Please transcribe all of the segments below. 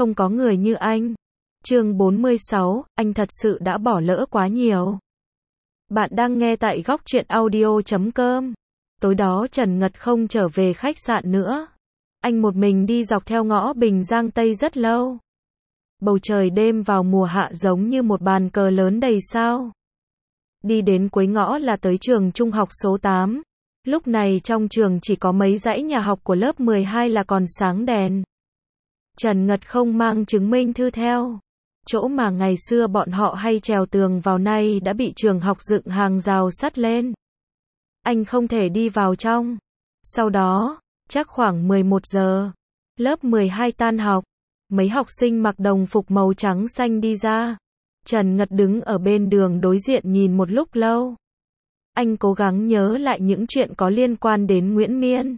không có người như anh. Chương 46, anh thật sự đã bỏ lỡ quá nhiều. Bạn đang nghe tại góc truyện audio.com. Tối đó Trần Ngật không trở về khách sạn nữa. Anh một mình đi dọc theo ngõ Bình Giang Tây rất lâu. Bầu trời đêm vào mùa hạ giống như một bàn cờ lớn đầy sao. Đi đến cuối ngõ là tới trường trung học số 8. Lúc này trong trường chỉ có mấy dãy nhà học của lớp 12 là còn sáng đèn. Trần Ngật không mang chứng minh thư theo. Chỗ mà ngày xưa bọn họ hay trèo tường vào nay đã bị trường học dựng hàng rào sắt lên. Anh không thể đi vào trong. Sau đó, chắc khoảng 11 giờ, lớp 12 tan học, mấy học sinh mặc đồng phục màu trắng xanh đi ra. Trần Ngật đứng ở bên đường đối diện nhìn một lúc lâu. Anh cố gắng nhớ lại những chuyện có liên quan đến Nguyễn Miên.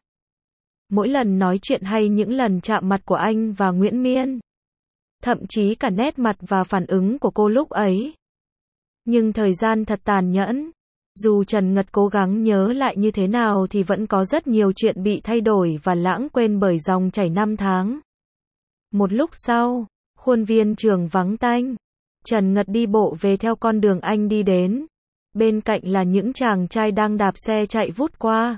Mỗi lần nói chuyện hay những lần chạm mặt của anh và Nguyễn Miên. Thậm chí cả nét mặt và phản ứng của cô lúc ấy. Nhưng thời gian thật tàn nhẫn. Dù Trần Ngật cố gắng nhớ lại như thế nào thì vẫn có rất nhiều chuyện bị thay đổi và lãng quên bởi dòng chảy năm tháng. Một lúc sau, khuôn viên trường vắng tanh. Trần Ngật đi bộ về theo con đường anh đi đến. Bên cạnh là những chàng trai đang đạp xe chạy vút qua.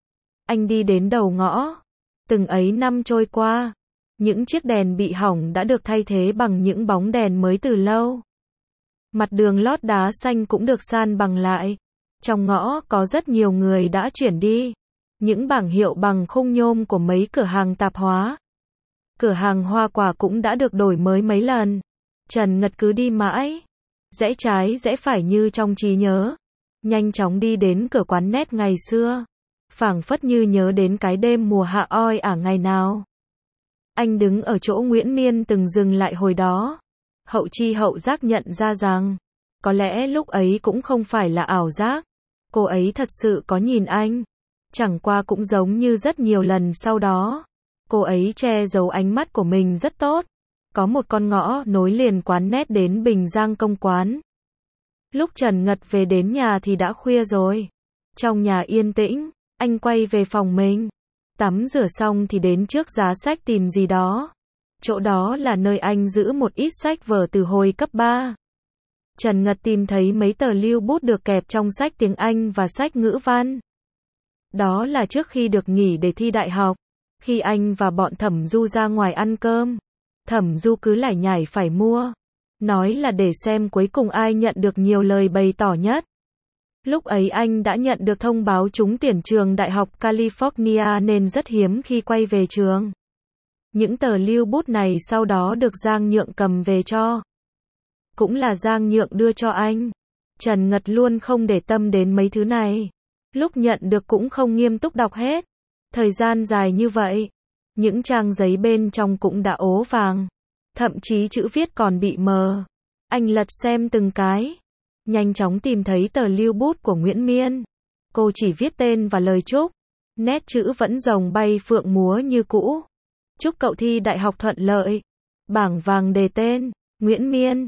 Anh đi đến đầu ngõ. Từng ấy năm trôi qua, những chiếc đèn bị hỏng đã được thay thế bằng những bóng đèn mới từ lâu. Mặt đường lót đá xanh cũng được san bằng lại. Trong ngõ có rất nhiều người đã chuyển đi. Những bảng hiệu bằng khung nhôm của mấy cửa hàng tạp hóa. Cửa hàng hoa quả cũng đã được đổi mới mấy lần. Trần Ngật cứ đi mãi. Rẽ trái rẽ phải như trong trí nhớ. Nhanh chóng đi đến cửa quán nét ngày xưa. Phảng phất như nhớ đến cái đêm mùa hạ oi ả ngày nào. Anh đứng ở chỗ Nguyễn Miên từng dừng lại hồi đó. Hậu chi hậu giác nhận ra rằng, có lẽ lúc ấy cũng không phải là ảo giác. Cô ấy thật sự có nhìn anh. Chẳng qua cũng giống như rất nhiều lần sau đó. Cô ấy che giấu ánh mắt của mình rất tốt. Có một con ngõ nối liền quán nét đến Bình Giang Công Quán. Lúc Trần Ngật về đến nhà thì đã khuya rồi. Trong nhà yên tĩnh, anh quay về phòng mình. Tắm rửa xong thì đến trước giá sách tìm gì đó. Chỗ đó là nơi anh giữ một ít sách vở từ hồi cấp 3. Trần Ngật tìm thấy mấy tờ lưu bút được kẹp trong sách tiếng Anh và sách ngữ văn. Đó là trước khi được nghỉ để thi đại học. Khi anh và bọn Thẩm Du ra ngoài ăn cơm, Thẩm Du cứ lải nhải phải mua. Nói là để xem cuối cùng ai nhận được nhiều lời bày tỏ nhất. Lúc ấy anh đã nhận được thông báo trúng tuyển trường Đại học California nên rất hiếm khi quay về trường. Những tờ lưu bút này sau đó được Giang Nhượng cầm về cho. Cũng là Giang Nhượng đưa cho anh. Trần Ngật luôn không để tâm đến mấy thứ này. Lúc nhận được cũng không nghiêm túc đọc hết. Thời gian dài như vậy, những trang giấy bên trong cũng đã ố vàng. Thậm chí chữ viết còn bị mờ. Anh lật xem từng cái. Nhanh chóng tìm thấy tờ lưu bút của Nguyễn Miên. Cô chỉ viết tên và lời chúc. Nét chữ vẫn rồng bay phượng múa như cũ. Chúc cậu thi đại học thuận lợi. Bảng vàng đề tên, Nguyễn Miên,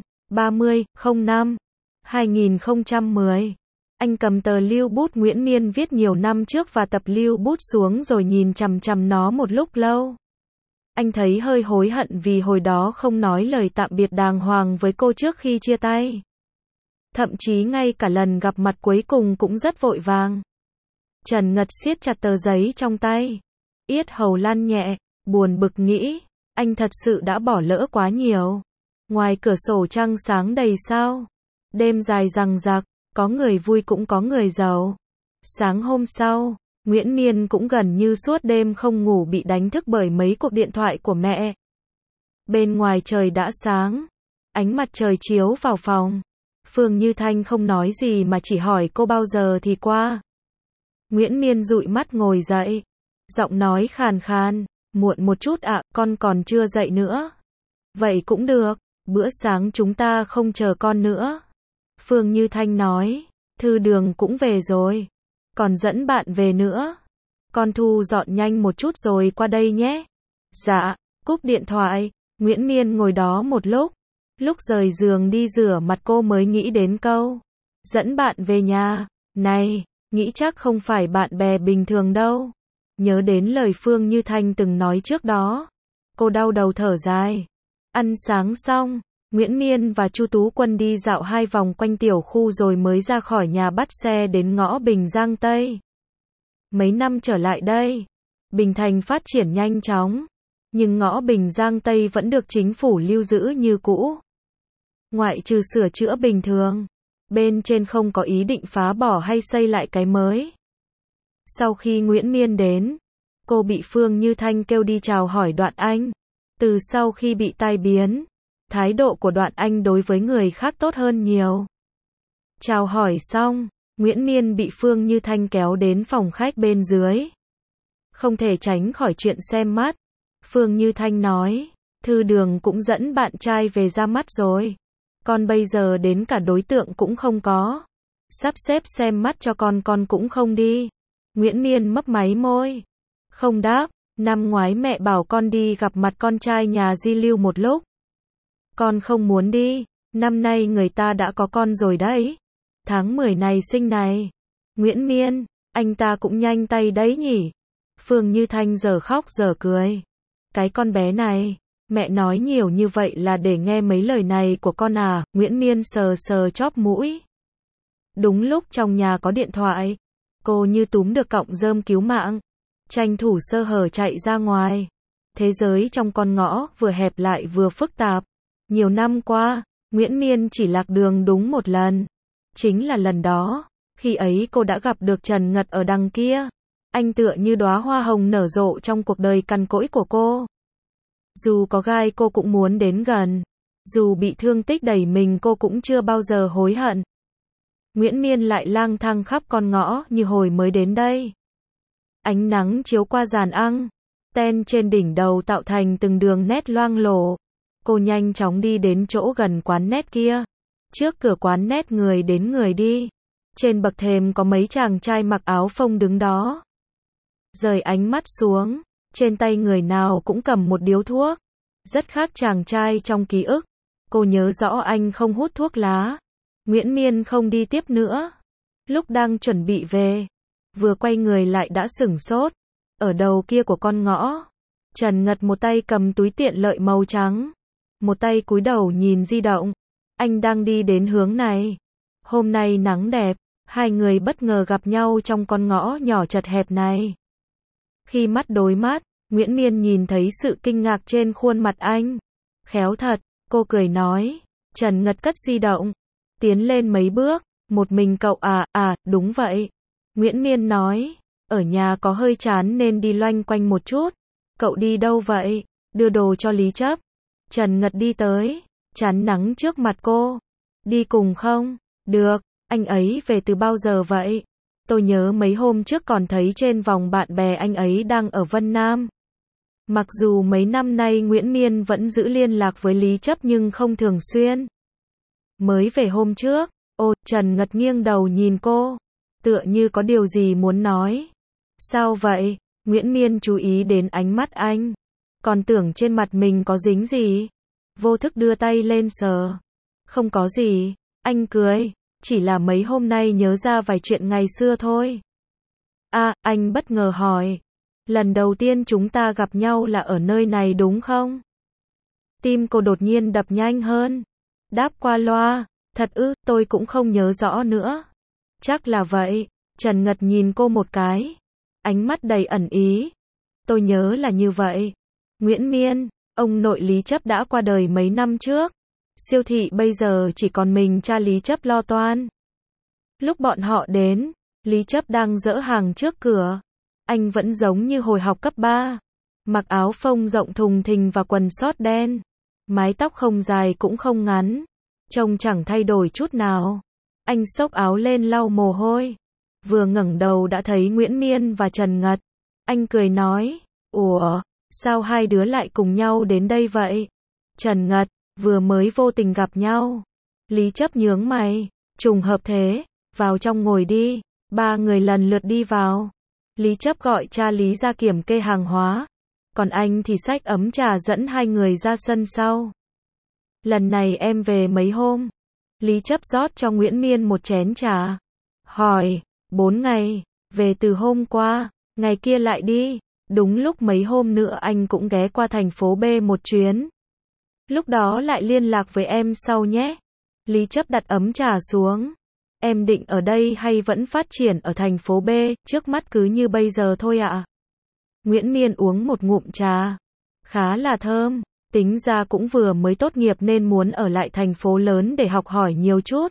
30/05/2010. Anh cầm tờ lưu bút Nguyễn Miên viết nhiều năm trước và tập lưu bút xuống rồi nhìn chằm chằm nó một lúc lâu. Anh thấy hơi hối hận vì hồi đó không nói lời tạm biệt đàng hoàng với cô trước khi chia tay. Thậm chí ngay cả lần gặp mặt cuối cùng cũng rất vội vàng. Trần Ngật siết chặt tờ giấy trong tay. Yết hầu lăn nhẹ, buồn bực nghĩ, anh thật sự đã bỏ lỡ quá nhiều. Ngoài cửa sổ trăng sáng đầy sao. Đêm dài rằng rặc, có người vui cũng có người giàu. Sáng hôm sau, Nguyễn Miên cũng gần như suốt đêm không ngủ bị đánh thức bởi mấy cuộc điện thoại của mẹ. Bên ngoài trời đã sáng. Ánh mặt trời chiếu vào phòng. Phương Như Thanh không nói gì mà chỉ hỏi cô bao giờ thì qua. Nguyễn Miên dụi mắt ngồi dậy. Giọng nói khàn khàn, muộn một chút ạ, con còn chưa dậy nữa. Vậy cũng được, bữa sáng chúng ta không chờ con nữa. Phương Như Thanh nói, Thư Đường cũng về rồi. Còn dẫn bạn về nữa. Con thu dọn nhanh một chút rồi qua đây nhé. Dạ, cúp điện thoại, Nguyễn Miên ngồi đó một lúc. Lúc rời giường đi rửa mặt cô mới nghĩ đến câu. Dẫn bạn về nhà, này, nghĩ chắc không phải bạn bè bình thường đâu. Nhớ đến lời Phương Như Thanh từng nói trước đó. Cô đau đầu thở dài. Ăn sáng xong, Nguyễn Miên và Chu Tú Quân đi dạo 2 vòng quanh tiểu khu rồi mới ra khỏi nhà bắt xe đến ngõ Bình Giang Tây. Mấy năm trở lại đây, Bình Thành phát triển nhanh chóng, nhưng ngõ Bình Giang Tây vẫn được chính phủ lưu giữ như cũ. Ngoại trừ sửa chữa bình thường, bên trên không có ý định phá bỏ hay xây lại cái mới. Sau khi Nguyễn Miên đến, cô bị Phương Như Thanh kêu đi chào hỏi Đoạn Anh. Từ sau khi bị tai biến, thái độ của Đoạn Anh đối với người khác tốt hơn nhiều. Chào hỏi xong, Nguyễn Miên bị Phương Như Thanh kéo đến phòng khách bên dưới. Không thể tránh khỏi chuyện xem mắt. Phương Như Thanh nói, Thư Đường cũng dẫn bạn trai về ra mắt rồi. Con bây giờ đến cả đối tượng cũng không có. Sắp xếp xem mắt cho con cũng không đi. Nguyễn Miên mấp máy môi. Không đáp, năm ngoái mẹ bảo con đi gặp mặt con trai nhà Di Lưu một lúc. Con không muốn đi, năm nay người ta đã có con rồi đấy. Tháng 10 này sinh này. Nguyễn Miên, anh ta cũng nhanh tay đấy nhỉ. Phương Như Thanh giờ khóc giờ cười. Cái con bé này, mẹ nói nhiều như vậy là để nghe mấy lời này của con à? Nguyễn Miên sờ sờ chóp mũi. Đúng lúc trong nhà có điện thoại, cô như túm được cọng rơm cứu mạng, tranh thủ sơ hở chạy ra ngoài. Thế giới trong con ngõ vừa hẹp lại vừa phức tạp. Nhiều năm qua, Nguyễn Miên chỉ lạc đường đúng một lần. Chính là lần đó, khi ấy cô đã gặp được Trần Ngật ở đằng kia. Anh tựa như đóa hoa hồng nở rộ trong cuộc đời cằn cỗi của cô. Dù có gai cô cũng muốn đến gần. Dù bị thương tích đầy mình cô cũng chưa bao giờ hối hận. Nguyễn Miên lại lang thang khắp con ngõ như hồi mới đến đây. Ánh nắng chiếu qua giàn ăng, ten trên đỉnh đầu tạo thành từng đường nét loang lổ. Cô nhanh chóng đi đến chỗ gần quán nét kia. Trước cửa quán nét người đến người đi. Trên bậc thềm có mấy chàng trai mặc áo phông đứng đó. Rời ánh mắt xuống, trên tay người nào cũng cầm một điếu thuốc. Rất khác chàng trai trong ký ức. Cô nhớ rõ anh không hút thuốc lá. Nguyễn Miên không đi tiếp nữa. Lúc đang chuẩn bị về, vừa quay người lại đã sửng sốt. Ở đầu kia của con ngõ, Trần Ngật một tay cầm túi tiện lợi màu trắng, một tay cúi đầu nhìn di động. Anh đang đi đến hướng này. Hôm nay nắng đẹp, hai người bất ngờ gặp nhau trong con ngõ nhỏ chật hẹp này. Khi mắt đối mắt, Nguyễn Miên nhìn thấy sự kinh ngạc trên khuôn mặt anh. Khéo thật, cô cười nói. Trần Ngật cất di động, tiến lên mấy bước. Một mình cậu à, đúng vậy. Nguyễn Miên nói, ở nhà có hơi chán nên đi loanh quanh một chút. Cậu đi đâu vậy? Đưa đồ cho Lý Chấp. Trần Ngật đi tới, chắn nắng trước mặt cô. Đi cùng không? Được, anh ấy về từ bao giờ vậy? Tôi nhớ mấy hôm trước còn thấy trên vòng bạn bè anh ấy đang ở Vân Nam. Mặc dù mấy năm nay Nguyễn Miên vẫn giữ liên lạc với Lý Chấp nhưng không thường xuyên. Mới về hôm trước. Trần Ngật nghiêng đầu nhìn cô, tựa như có điều gì muốn nói. Sao vậy? Nguyễn Miên chú ý đến ánh mắt anh. Còn tưởng trên mặt mình có dính gì. Vô thức đưa tay lên sờ. Không có gì. Anh cười. Chỉ là mấy hôm nay nhớ ra vài chuyện ngày xưa thôi. Anh bất ngờ hỏi. Lần đầu tiên chúng ta gặp nhau là ở nơi này đúng không? Tim cô đột nhiên đập nhanh hơn. Đáp qua loa. Thật ư, tôi cũng không nhớ rõ nữa. Chắc là vậy. Trần Ngật nhìn cô một cái. Ánh mắt đầy ẩn ý. Tôi nhớ là như vậy. Nguyễn Miên, ông nội Lý Chấp đã qua đời mấy năm trước. Siêu thị bây giờ chỉ còn mình cha Lý Chấp lo toan. Lúc bọn họ đến, Lý Chấp đang dỡ hàng trước cửa. Anh vẫn giống như hồi học cấp 3. Mặc áo phông rộng thùng thình và quần sót đen. Mái tóc không dài cũng không ngắn. Trông chẳng thay đổi chút nào. Anh xốc áo lên lau mồ hôi. Vừa ngẩng đầu đã thấy Nguyễn Miên và Trần Ngật. Anh cười nói, ủa, sao hai đứa lại cùng nhau đến đây vậy? Trần Ngật, vừa mới vô tình gặp nhau. Lý Chấp nhướng mày, trùng hợp thế, vào trong ngồi đi. Ba người lần lượt đi vào. Lý Chấp gọi cha Lý ra kiểm kê hàng hóa. Còn anh thì xách ấm trà dẫn hai người ra sân sau. Lần này em về mấy hôm? Lý Chấp rót cho Nguyễn Miên một chén trà. Hỏi, 4 ngày, về từ hôm qua, ngày kia lại đi. Đúng lúc mấy hôm nữa anh cũng ghé qua thành phố B một chuyến. Lúc đó lại liên lạc với em sau nhé. Lý Chấp đặt ấm trà xuống. Em định ở đây hay vẫn phát triển ở thành phố B, trước mắt cứ như bây giờ thôi ạ? Nguyễn Miên uống một ngụm trà. Khá là thơm, tính ra cũng vừa mới tốt nghiệp nên muốn ở lại thành phố lớn để học hỏi nhiều chút.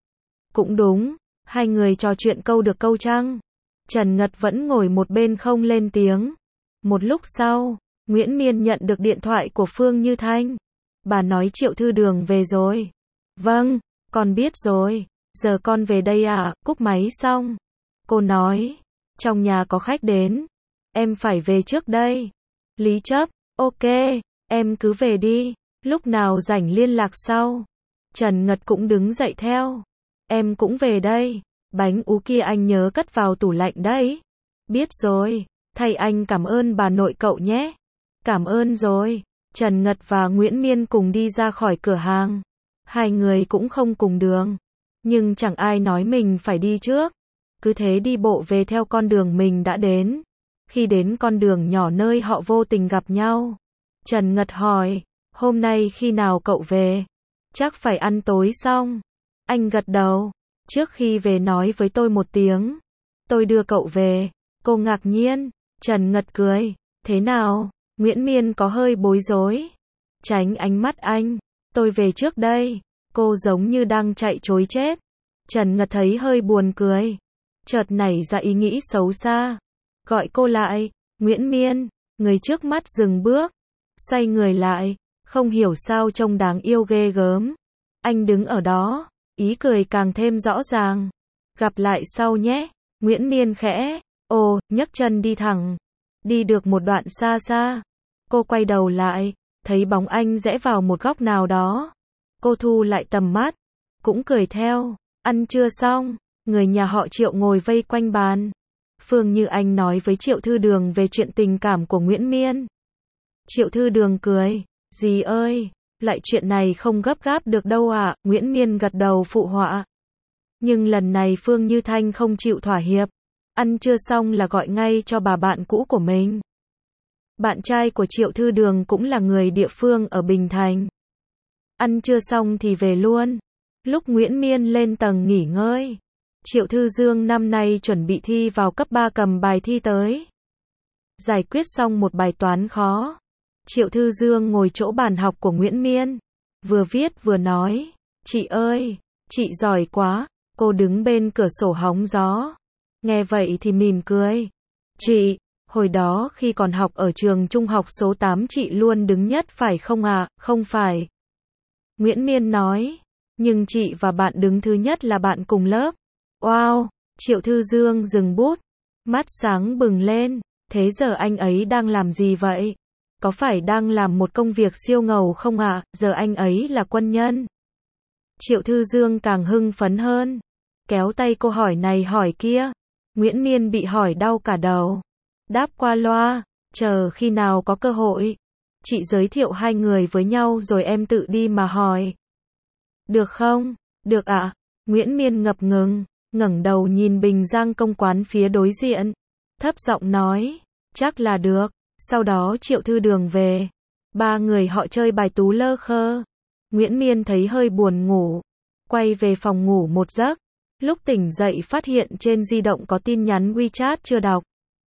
Cũng đúng, hai người trò chuyện câu được câu trăng. Trần Ngật vẫn ngồi một bên không lên tiếng. Một lúc sau, Nguyễn Miên nhận được điện thoại của Phương Như Thanh. Bà nói Triệu Thư Đường về rồi. Vâng, con biết rồi. Giờ con về đây à? Cúp máy xong. Cô nói, trong nhà có khách đến. Em phải về trước đây. Lý Chấp, ok, em cứ về đi. Lúc nào rảnh liên lạc sau. Trần Ngật cũng đứng dậy theo. Em cũng về đây. Bánh ú kia anh nhớ cất vào tủ lạnh đấy. Biết rồi. Thầy anh cảm ơn bà nội cậu nhé. Cảm ơn rồi. Trần Ngật và Nguyễn Miên cùng đi ra khỏi cửa hàng. Hai người cũng không cùng đường. Nhưng chẳng ai nói mình phải đi trước. Cứ thế đi bộ về theo con đường mình đã đến. Khi đến con đường nhỏ nơi họ vô tình gặp nhau, Trần Ngật hỏi, hôm nay khi nào cậu về? Chắc phải ăn tối xong. Anh gật đầu, trước khi về nói với tôi một tiếng. Tôi đưa cậu về. Cô ngạc nhiên, Trần Ngật cười, thế nào? Nguyễn Miên có hơi bối rối. Tránh ánh mắt anh, tôi về trước đây. Cô giống như đang chạy trối chết. Trần Ngật thấy hơi buồn cười. Chợt nảy ra ý nghĩ xấu xa. Gọi cô lại, Nguyễn Miên, người trước mắt dừng bước. Xoay người lại, không hiểu sao trông đáng yêu ghê gớm. Anh đứng ở đó, ý cười càng thêm rõ ràng. Gặp lại sau nhé, Nguyễn Miên khẽ, nhấc chân đi thẳng. Đi được một đoạn xa xa. Cô quay đầu lại, thấy bóng anh rẽ vào một góc nào đó. Cô thu lại tầm mắt, cũng cười theo. Ăn trưa xong, người nhà họ Triệu ngồi vây quanh bàn. Phương Như Anh nói với Triệu Thư Đường về chuyện tình cảm của Nguyễn Miên. Triệu Thư Đường cười, dì ơi, lại chuyện này không gấp gáp được đâu ạ. Nguyễn Miên gật đầu phụ họa. Nhưng lần này Phương Như Thanh không chịu thỏa hiệp. Ăn trưa xong là gọi ngay cho bà bạn cũ của mình. Bạn trai của Triệu Thư Đường cũng là người địa phương ở Bình Thành. Ăn trưa xong thì về luôn. Lúc Nguyễn Miên lên tầng nghỉ ngơi, Triệu Thư Dương năm nay chuẩn bị thi vào cấp 3 cầm bài thi tới. Giải quyết xong một bài toán khó. Triệu Thư Dương ngồi chỗ bàn học của Nguyễn Miên. Vừa viết vừa nói, chị ơi, chị giỏi quá. Cô đứng bên cửa sổ hóng gió. Nghe vậy thì mỉm cười. Chị, hồi đó khi còn học ở trường trung học số 8 chị luôn đứng nhất phải không ạ? Không phải. Nguyễn Miên nói, nhưng chị và bạn đứng thứ nhất là bạn cùng lớp. Wow, Triệu Thư Dương dừng bút, mắt sáng bừng lên, thế giờ anh ấy đang làm gì vậy? Có phải đang làm một công việc siêu ngầu không ạ? Giờ anh ấy là quân nhân. Triệu Thư Dương càng hưng phấn hơn, kéo tay cô hỏi này hỏi kia. Nguyễn Miên bị hỏi đau cả đầu. Đáp qua loa, chờ khi nào có cơ hội. Chị giới thiệu hai người với nhau rồi em tự đi mà hỏi. Được không? Được ạ. Nguyễn Miên ngập ngừng, ngẩng đầu nhìn Bình Giang công quán phía đối diện. Thấp giọng nói, chắc là được. Sau đó Triệu Thư Đường về. Ba người họ chơi bài tú lơ khơ. Nguyễn Miên thấy hơi buồn ngủ. Quay về phòng ngủ một giấc. Lúc tỉnh dậy phát hiện trên di động có tin nhắn WeChat chưa đọc.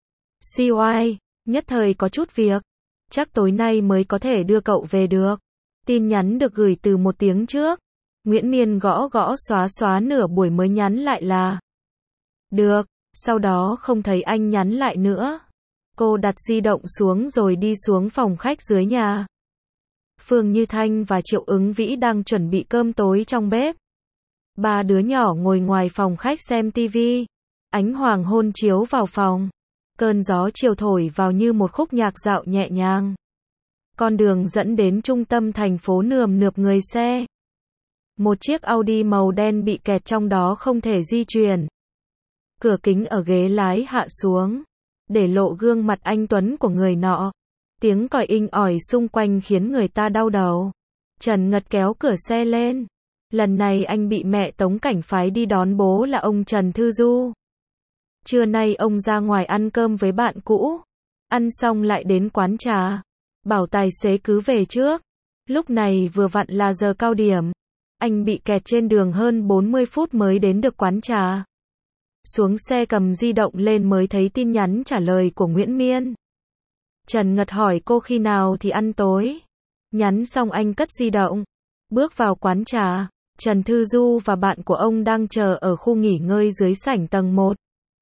CY, nhất thời có chút việc. Chắc tối nay mới có thể đưa cậu về được. Tin nhắn được gửi từ một tiếng trước. Nguyễn Miên gõ gõ xóa nửa buổi mới nhắn lại là được, sau đó không thấy anh nhắn lại nữa. Cô đặt di động xuống rồi đi xuống phòng khách dưới nhà. Phương Như Thanh và Triệu Ứng Vĩ đang chuẩn bị cơm tối trong bếp. Ba đứa nhỏ ngồi ngoài phòng khách xem tivi. Ánh hoàng hôn chiếu vào phòng. Cơn gió chiều thổi vào như một khúc nhạc dạo nhẹ nhàng. Con đường dẫn đến trung tâm thành phố nườm nượp người xe. Một chiếc Audi màu đen bị kẹt trong đó không thể di chuyển. Cửa kính ở ghế lái hạ xuống, để lộ gương mặt anh tuấn của người nọ. Tiếng còi inh ỏi xung quanh khiến người ta đau đầu. Trần Ngật kéo cửa xe lên. Lần này anh bị mẹ Tống Cảnh phái đi đón bố là ông Trần Thư Du. Trưa nay ông ra ngoài ăn cơm với bạn cũ. Ăn xong lại đến quán trà. Bảo tài xế cứ về trước. Lúc này vừa vặn là giờ cao điểm. Anh bị kẹt trên đường hơn 40 phút mới đến được quán trà. Xuống xe cầm di động lên mới thấy tin nhắn trả lời của Nguyễn Miên. Trần Ngật hỏi cô khi nào thì ăn tối. Nhắn xong anh cất di động. Bước vào quán trà, Trần Thư Du và bạn của ông đang chờ ở khu nghỉ ngơi dưới sảnh tầng 1.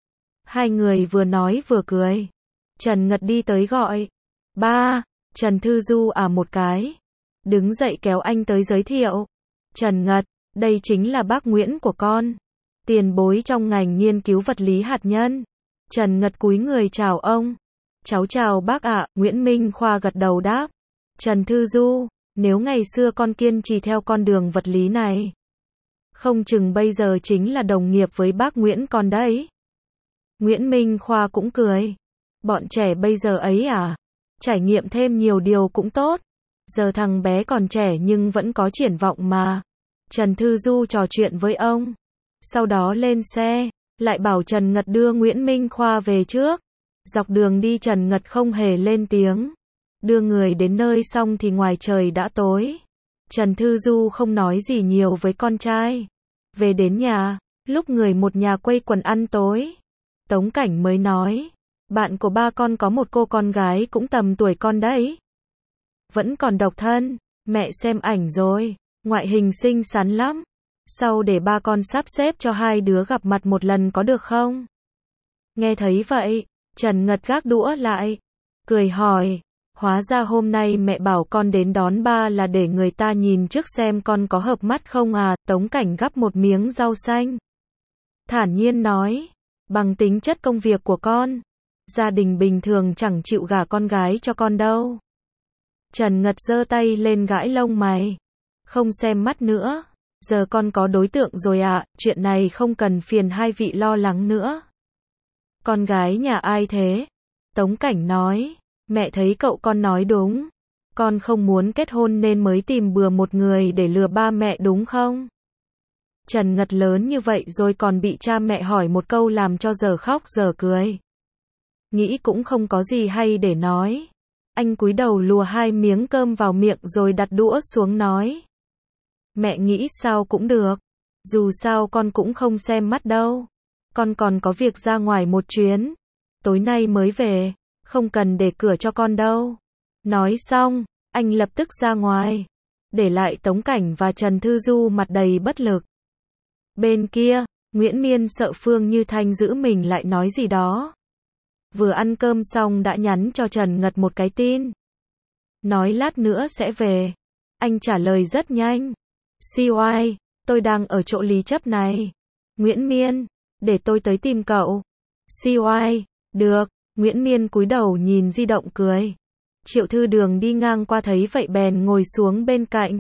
Hai người vừa nói vừa cười. Trần Ngật đi tới gọi. Ba, Trần Thư Du một cái. Đứng dậy kéo anh tới giới thiệu. Trần Ngật, đây chính là bác Nguyễn của con. Tiền bối trong ngành nghiên cứu vật lý hạt nhân. Trần Ngật cúi người chào ông. Cháu chào bác ạ, Nguyễn Minh Khoa gật đầu đáp. Trần Thư Du, nếu ngày xưa con kiên trì theo con đường vật lý này, không chừng bây giờ chính là đồng nghiệp với bác Nguyễn con đấy. Nguyễn Minh Khoa cũng cười. Bọn trẻ bây giờ ấy trải nghiệm thêm nhiều điều cũng tốt. Giờ thằng bé còn trẻ nhưng vẫn có triển vọng mà. Trần Thư Du trò chuyện với ông. Sau đó lên xe, lại bảo Trần Ngật đưa Nguyễn Minh Khoa về trước. Dọc đường đi Trần Ngật không hề lên tiếng. Đưa người đến nơi xong thì ngoài trời đã tối. Trần Thư Du không nói gì nhiều với con trai. Về đến nhà, lúc người một nhà quây quần ăn tối, Tống Cảnh mới nói, bạn của ba con có một cô con gái cũng tầm tuổi con đấy. Vẫn còn độc thân, mẹ xem ảnh rồi, ngoại hình xinh xắn lắm. Sau để ba con sắp xếp cho hai đứa gặp mặt một lần có được không? Nghe thấy vậy, Trần Ngật gác đũa lại, cười hỏi, hóa ra hôm nay mẹ bảo con đến đón ba là để người ta nhìn trước xem con có hợp mắt không à? Tống Cảnh gắp một miếng rau xanh, thản nhiên nói, bằng tính chất công việc của con, gia đình bình thường chẳng chịu gả con gái cho con đâu. Trần Ngật giơ tay lên gãi lông mày, không xem mắt nữa, giờ con có đối tượng rồi chuyện này không cần phiền hai vị lo lắng nữa. Con gái nhà ai thế? Tống Cảnh nói, mẹ thấy cậu con nói đúng, con không muốn kết hôn nên mới tìm bừa một người để lừa ba mẹ đúng không? Trần Ngật lớn như vậy rồi còn bị cha mẹ hỏi một câu làm cho giờ khóc giờ cười. Nghĩ cũng không có gì hay để nói. Anh cúi đầu lùa hai miếng cơm vào miệng rồi đặt đũa xuống nói. Mẹ nghĩ sao cũng được. Dù sao con cũng không xem mắt đâu. Con còn có việc ra ngoài một chuyến. Tối nay mới về. Không cần để cửa cho con đâu. Nói xong, anh lập tức ra ngoài. Để lại Tống Cảnh và Trần Thư Du mặt đầy bất lực. Bên kia, Nguyễn Miên sợ Phương Như Thanh giữ mình lại nói gì đó. Vừa ăn cơm xong đã nhắn cho Trần Ngật một cái tin. Nói lát nữa sẽ về. Anh trả lời rất nhanh. CY, tôi đang ở chỗ Lý Chấp này. Nguyễn Miên, để tôi tới tìm cậu. CY, được. Nguyễn Miên cúi đầu nhìn di động cười. Triệu Thư Đường đi ngang qua thấy vậy bèn ngồi xuống bên cạnh.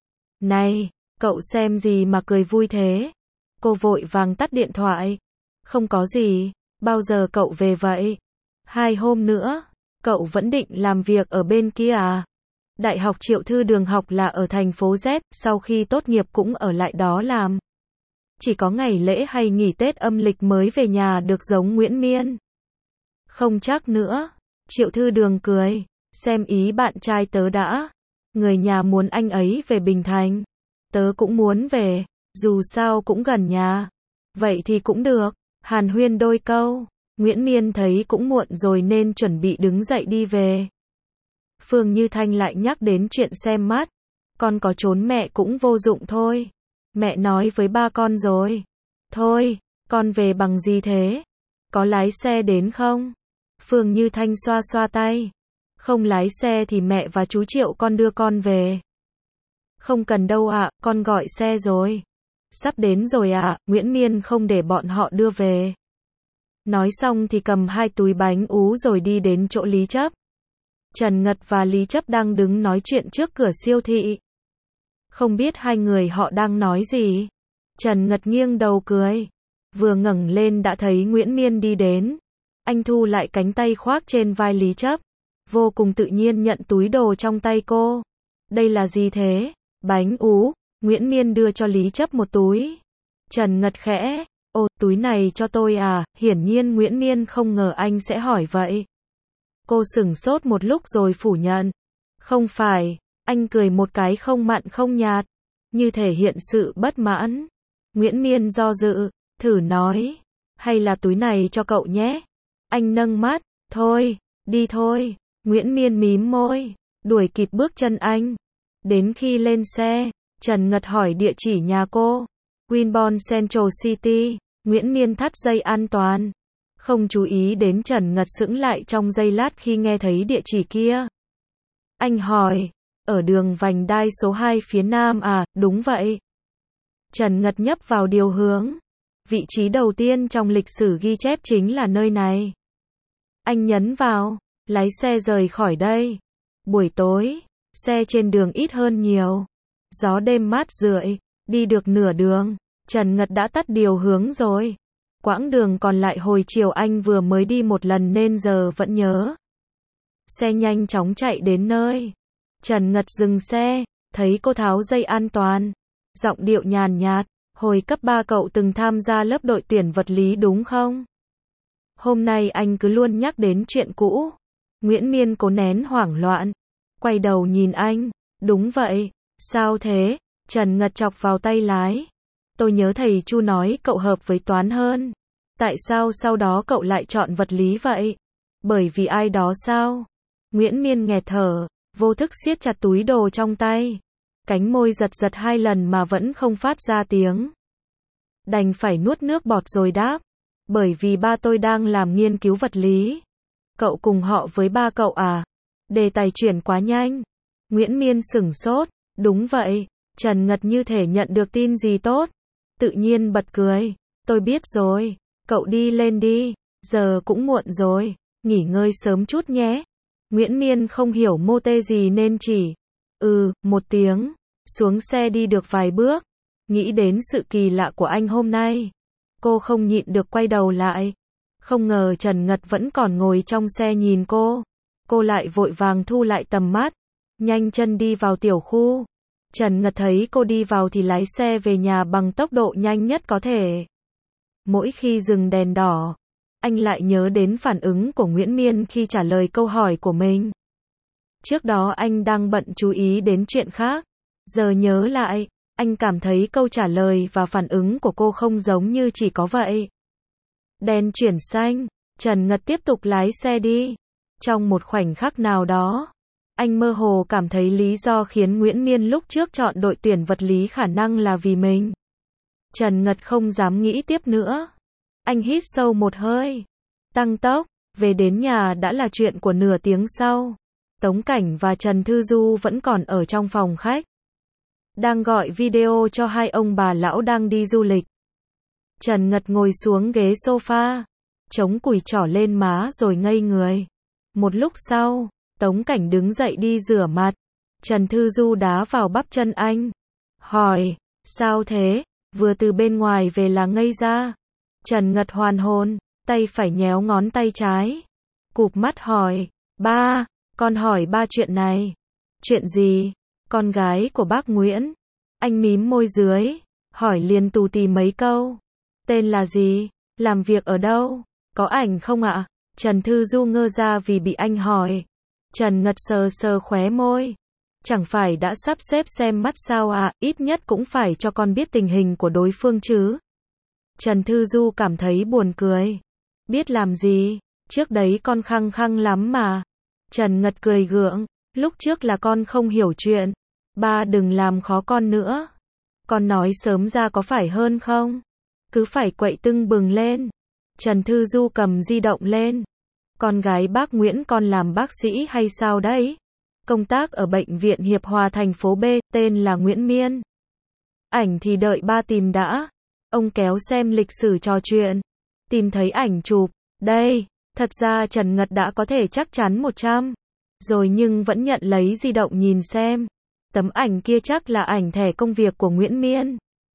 Này, cậu xem gì mà cười vui thế? Cô vội vàng tắt điện thoại. Không có gì, bao giờ cậu về vậy? 2 hôm nữa, cậu vẫn định làm việc ở bên kia à? Đại học Triệu Thư Đường học là ở thành phố Z, sau khi tốt nghiệp cũng ở lại đó làm. Chỉ có ngày lễ hay nghỉ Tết âm lịch mới về nhà được giống Nguyễn Miên. Không chắc nữa. Triệu Thư Đường cười, xem ý bạn trai tớ đã. Người nhà muốn anh ấy về Bình Thành. Tớ cũng muốn về, dù sao cũng gần nhà. Vậy thì cũng được, hàn huyên đôi câu. Nguyễn Miên thấy cũng muộn rồi nên chuẩn bị đứng dậy đi về. Phương Như Thanh lại nhắc đến chuyện xem mắt. Con có trốn mẹ cũng vô dụng thôi. Mẹ nói với ba con rồi. Thôi, con về bằng gì thế? Có lái xe đến không? Phương Như Thanh xoa xoa tay. Không lái xe thì mẹ và chú Triệu con đưa con về. Không cần đâu ạ, con gọi xe rồi. Sắp đến rồi ạ, Nguyễn Miên không để bọn họ đưa về. Nói xong thì cầm 2 túi bánh ú rồi đi đến chỗ Lý Chấp. Trần Ngật và Lý Chấp đang đứng nói chuyện trước cửa siêu thị. Không biết hai người họ đang nói gì. Trần Ngật nghiêng đầu cười. Vừa ngẩng lên đã thấy Nguyễn Miên đi đến. Anh thu lại cánh tay khoác trên vai Lý Chấp. Vô cùng tự nhiên nhận túi đồ trong tay cô. Đây là gì thế? Bánh ú. Nguyễn Miên đưa cho Lý Chấp một túi. Trần Ngật khẽ. Ồ, túi này cho tôi à? Hiển nhiên Nguyễn Miên không ngờ anh sẽ hỏi vậy. Cô sửng sốt một lúc rồi phủ nhận. Không phải, Anh cười một cái không mặn không nhạt, như thể hiện sự bất mãn. Nguyễn Miên do dự, thử nói, hay là túi này cho cậu nhé. Anh nâng mắt, thôi, đi thôi. Nguyễn Miên mím môi, đuổi kịp bước chân anh. Đến khi lên xe, Trần Ngật hỏi địa chỉ nhà cô. Winbon Central City. Nguyễn Miên thắt dây an toàn, không chú ý đến Trần Ngật sững lại trong giây lát khi nghe thấy địa chỉ kia. Anh hỏi, ở đường vành đai số 2 phía nam à? Đúng vậy. Trần Ngật nhấp vào điều hướng. Vị trí đầu tiên trong lịch sử ghi chép chính là nơi này. Anh nhấn vào, lái xe rời khỏi đây. Buổi tối, xe trên đường ít hơn nhiều. Gió đêm mát rượi, đi được nửa đường, Trần Ngật đã tắt điều hướng rồi. Quãng đường còn lại hồi chiều anh vừa mới đi một lần nên giờ vẫn nhớ. Xe nhanh chóng chạy đến nơi. Trần Ngật dừng xe, thấy cô tháo dây an toàn. Giọng điệu nhàn nhạt, hồi cấp 3 cậu từng tham gia lớp đội tuyển vật lý đúng không? Hôm nay anh cứ luôn nhắc đến chuyện cũ. Nguyễn Miên cố nén hoảng loạn, quay đầu nhìn anh, đúng vậy, sao thế? Trần Ngật chọc vào tay lái. Tôi nhớ thầy Chu nói cậu hợp với toán hơn. Tại sao sau đó cậu lại chọn vật lý vậy? Bởi vì ai đó sao? Nguyễn Miên nghẹt thở, vô thức siết chặt túi đồ trong tay. Cánh môi giật giật 2 lần mà vẫn không phát ra tiếng. Đành phải nuốt nước bọt rồi đáp. Bởi vì ba tôi đang làm nghiên cứu vật lý. Cậu cùng họ với ba cậu à? Đề tài chuyển quá nhanh. Nguyễn Miên sửng sốt. Đúng vậy. Trần Ngật như thể nhận được tin gì tốt. Tự nhiên bật cười. Tôi biết rồi. Cậu đi lên đi. Giờ cũng muộn rồi. Nghỉ ngơi sớm chút nhé. Nguyễn Miên không hiểu mô tê gì nên chỉ. Một tiếng. Xuống xe đi được vài bước. Nghĩ đến sự kỳ lạ của anh hôm nay. Cô không nhịn được quay đầu lại. Không ngờ Trần Ngật vẫn còn ngồi trong xe nhìn cô. Cô lại vội vàng thu lại tầm mắt. Nhanh chân đi vào tiểu khu. Trần Ngật thấy cô đi vào thì lái xe về nhà bằng tốc độ nhanh nhất có thể. Mỗi khi dừng đèn đỏ, anh lại nhớ đến phản ứng của Nguyễn Miên khi trả lời câu hỏi của mình. Trước đó anh đang bận chú ý đến chuyện khác. Giờ nhớ lại, anh cảm thấy câu trả lời và phản ứng của cô không giống như chỉ có vậy. Đèn chuyển xanh, Trần Ngật tiếp tục lái xe đi. Trong một khoảnh khắc nào đó, anh mơ hồ cảm thấy lý do khiến Nguyễn Miên lúc trước chọn đội tuyển vật lý khả năng là vì mình. Trần Ngật không dám nghĩ tiếp nữa. Anh hít sâu một hơi, tăng tốc, về đến nhà đã là chuyện của nửa tiếng sau. Tống Cảnh và Trần Thư Du vẫn còn ở trong phòng khách. Đang gọi video cho hai ông bà lão đang đi du lịch. Trần Ngật ngồi xuống ghế sofa, chống cùi trỏ lên má rồi ngây người. Một lúc sau, Tống Cảnh đứng dậy đi rửa mặt. Trần Thư Du đá vào bắp chân anh. Hỏi, sao thế? Vừa từ bên ngoài về là ngây ra. Trần Ngật hoàn hồn, tay phải nhéo ngón tay trái. Cụp mắt hỏi, ba, con hỏi ba chuyện này. Chuyện gì? Con gái của bác Nguyễn. Anh mím môi dưới, hỏi liền tù tì mấy câu. Tên là gì? Làm việc ở đâu? Có ảnh không ạ? Trần Thư Du ngơ ra vì bị anh hỏi. Trần Ngật sờ sờ khóe môi. Chẳng phải đã sắp xếp xem mắt sao ạ, ít nhất cũng phải cho con biết tình hình của đối phương chứ. Trần Thư Du cảm thấy buồn cười. Biết làm gì, trước đấy con khăng khăng lắm mà. Trần Ngật cười gượng, lúc trước là con không hiểu chuyện. Ba đừng làm khó con nữa. Con nói sớm ra có phải hơn không? Cứ phải quậy tưng bừng lên. Trần Thư Du cầm di động lên. Con gái bác Nguyễn con làm bác sĩ hay sao đấy? Công tác ở bệnh viện Hiệp Hòa thành phố B, tên là Nguyễn Miên. Ảnh thì đợi ba tìm đã. Ông kéo xem lịch sử trò chuyện. Tìm thấy ảnh chụp. Đây, thật ra Trần Ngật đã có thể chắc chắn 100. Rồi nhưng vẫn nhận lấy di động nhìn xem. Tấm ảnh kia chắc là ảnh thẻ công việc của Nguyễn Miên.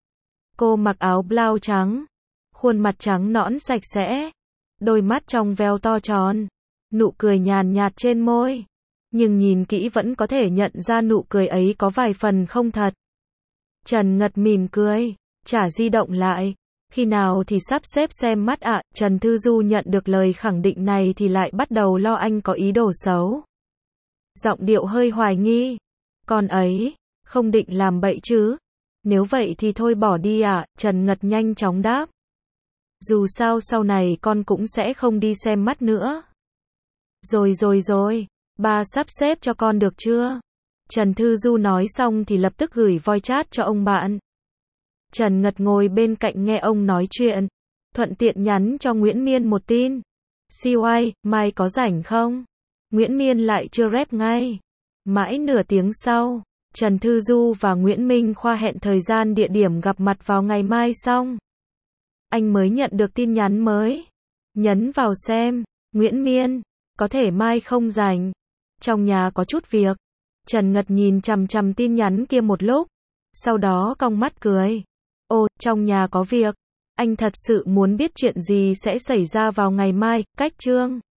Cô mặc áo blau trắng. Khuôn mặt trắng nõn sạch sẽ. Đôi mắt trong veo to tròn. Nụ cười nhàn nhạt trên môi. Nhưng nhìn kỹ vẫn có thể nhận ra nụ cười ấy có vài phần không thật. Trần Ngật mỉm cười, trả di động lại. Khi nào thì sắp xếp xem mắt ạ? Trần Thư Du nhận được lời khẳng định này thì lại bắt đầu lo anh có ý đồ xấu. Giọng điệu hơi hoài nghi. Con ấy, không định làm bậy chứ? Nếu vậy thì thôi bỏ đi ạ, Trần Ngật nhanh chóng đáp. Dù sao sau này con cũng sẽ không đi xem mắt nữa. Rồi, ba sắp xếp cho con được chưa? Trần Thư Du nói xong thì lập tức gửi voice chat cho ông bạn. Trần Ngật ngồi bên cạnh nghe ông nói chuyện, thuận tiện nhắn cho Nguyễn Miên một tin. CY, mai có rảnh không? Nguyễn Miên lại chưa rep ngay. Mãi nửa tiếng sau, Trần Thư Du và Nguyễn Minh Khoa hẹn thời gian địa điểm gặp mặt vào ngày mai xong. Anh mới nhận được tin nhắn mới. Nhấn vào xem. Nguyễn Miên, có thể mai không rảnh. Trong nhà có chút việc. Trần Ngật nhìn chằm chằm tin nhắn kia một lúc. Sau đó cong mắt cười. Ồ, trong nhà có việc. Anh thật sự muốn biết chuyện gì sẽ xảy ra vào ngày mai, cách chương.